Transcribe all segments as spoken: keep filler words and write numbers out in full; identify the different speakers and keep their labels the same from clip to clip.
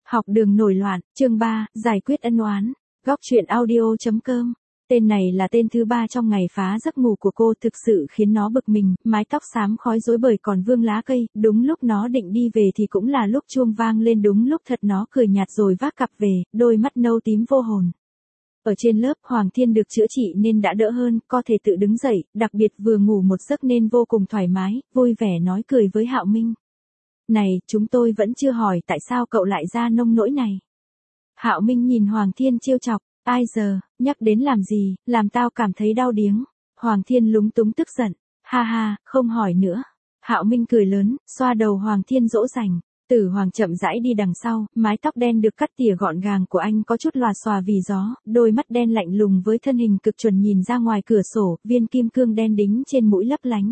Speaker 1: Học đường nổi loạn, chương ba, giải quyết ân oán. Góc truyện audio.com. Tên này là tên thứ ba trong ngày phá giấc ngủ của cô, thực sự khiến nó bực mình, mái tóc xám khói rối bời còn vương lá cây, đúng lúc nó định đi về thì cũng là lúc chuông vang lên, đúng lúc thật nó cười nhạt rồi vác cặp về, đôi mắt nâu tím vô hồn. Ở trên lớp, Hoàng Thiên được chữa trị nên đã đỡ hơn, có thể tự đứng dậy, đặc biệt vừa ngủ một giấc nên vô cùng thoải mái, vui vẻ nói cười với Hạo Minh. Này, chúng tôi vẫn chưa hỏi tại sao cậu lại ra nông nỗi này. Hạo Minh nhìn Hoàng Thiên trêu chọc, ai giờ, nhắc đến làm gì, làm tao cảm thấy đau điếng. Hoàng Thiên lúng túng tức giận, ha ha, không hỏi nữa. Hạo Minh cười lớn, xoa đầu Hoàng Thiên dỗ dành. Tử Hoàng chậm rãi đi đằng sau, mái tóc đen được cắt tỉa gọn gàng của anh có chút lòa xòa vì gió, đôi mắt đen lạnh lùng với thân hình cực chuẩn nhìn ra ngoài cửa sổ, viên kim cương đen đính trên mũi lấp lánh.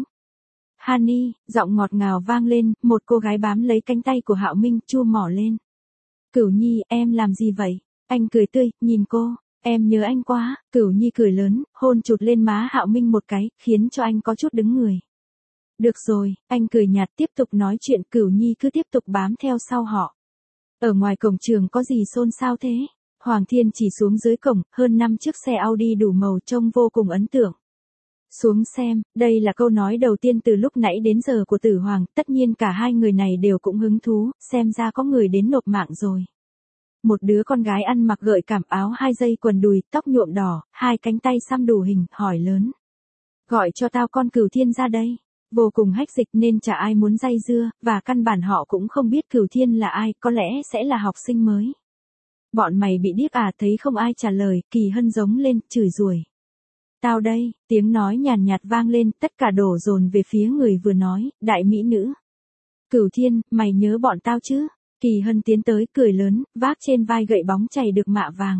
Speaker 1: Honey, giọng ngọt ngào vang lên, một cô gái bám lấy cánh tay của Hạo Minh, chua mỏ lên. Cửu Nhi, em làm gì vậy? Anh cười tươi, nhìn cô, em nhớ anh quá. Cửu Nhi cười lớn, hôn chụt lên má Hạo Minh một cái, khiến cho anh có chút đứng người. Được rồi, anh cười nhạt tiếp tục nói chuyện. Cửu Nhi cứ tiếp tục bám theo sau họ. Ở ngoài cổng trường có gì xôn xao thế? Hoàng Thiên chỉ xuống dưới cổng, hơn năm chiếc xe Audi đủ màu trông vô cùng ấn tượng. Xuống xem, đây là câu nói đầu tiên từ lúc nãy đến giờ của Tử Hoàng, tất nhiên cả hai người này đều cũng hứng thú, xem ra có người đến nộp mạng rồi. Một đứa con gái ăn mặc gợi cảm, áo hai dây quần đùi, tóc nhuộm đỏ, hai cánh tay xăm đủ hình, hỏi lớn. Gọi cho tao con Cửu Thiên ra đây. Vô cùng hách dịch nên chả ai muốn dây dưa, và căn bản họ cũng không biết Cửu Thiên là ai, có lẽ sẽ là học sinh mới. Bọn mày bị điếc à? Thấy không ai trả lời, Kỳ Hân giống lên, chửi rủa. Tao đây, tiếng nói nhàn nhạt vang lên, tất cả đổ dồn về phía người vừa nói, đại mỹ nữ. Cửu Thiên, mày nhớ bọn tao chứ? Kỳ Hân tiến tới, cười lớn, vác trên vai gậy bóng chày được mạ vàng.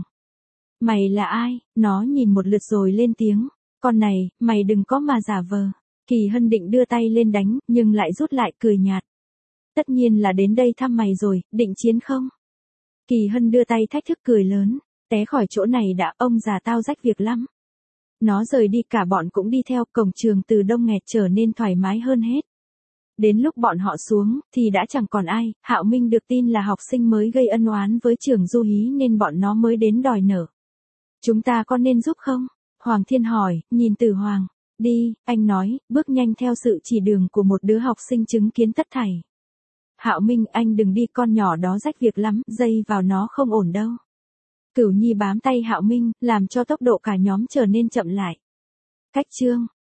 Speaker 1: Mày là ai? Nó nhìn một lượt rồi lên tiếng. Con này, mày đừng có mà giả vờ. Kỳ Hân định đưa tay lên đánh, nhưng lại rút lại, cười nhạt. Tất nhiên là đến đây thăm mày rồi, định chiến không? Kỳ Hân đưa tay thách thức, cười lớn. Té khỏi chỗ này đã, ông già tao rách việc lắm. Nó rời đi, cả bọn cũng đi theo. Cổng trường từ đông nghẹt trở nên thoải mái hơn hết. Đến lúc bọn họ xuống, thì đã chẳng còn ai. Hạo Minh được tin là học sinh mới gây ân oán với Trưởng Du Hí nên bọn nó mới đến đòi nợ. Chúng ta có nên giúp không? Hoàng Thiên hỏi, nhìn Tử Hoàng. Đi, anh nói, bước nhanh theo sự chỉ đường của một đứa học sinh chứng kiến tất thảy. Hạo Minh, anh đừng đi, con nhỏ đó rách việc lắm, dây vào nó không ổn đâu. Cửu Nhi bám tay Hạo Minh, làm cho tốc độ cả nhóm trở nên chậm lại. Cách chương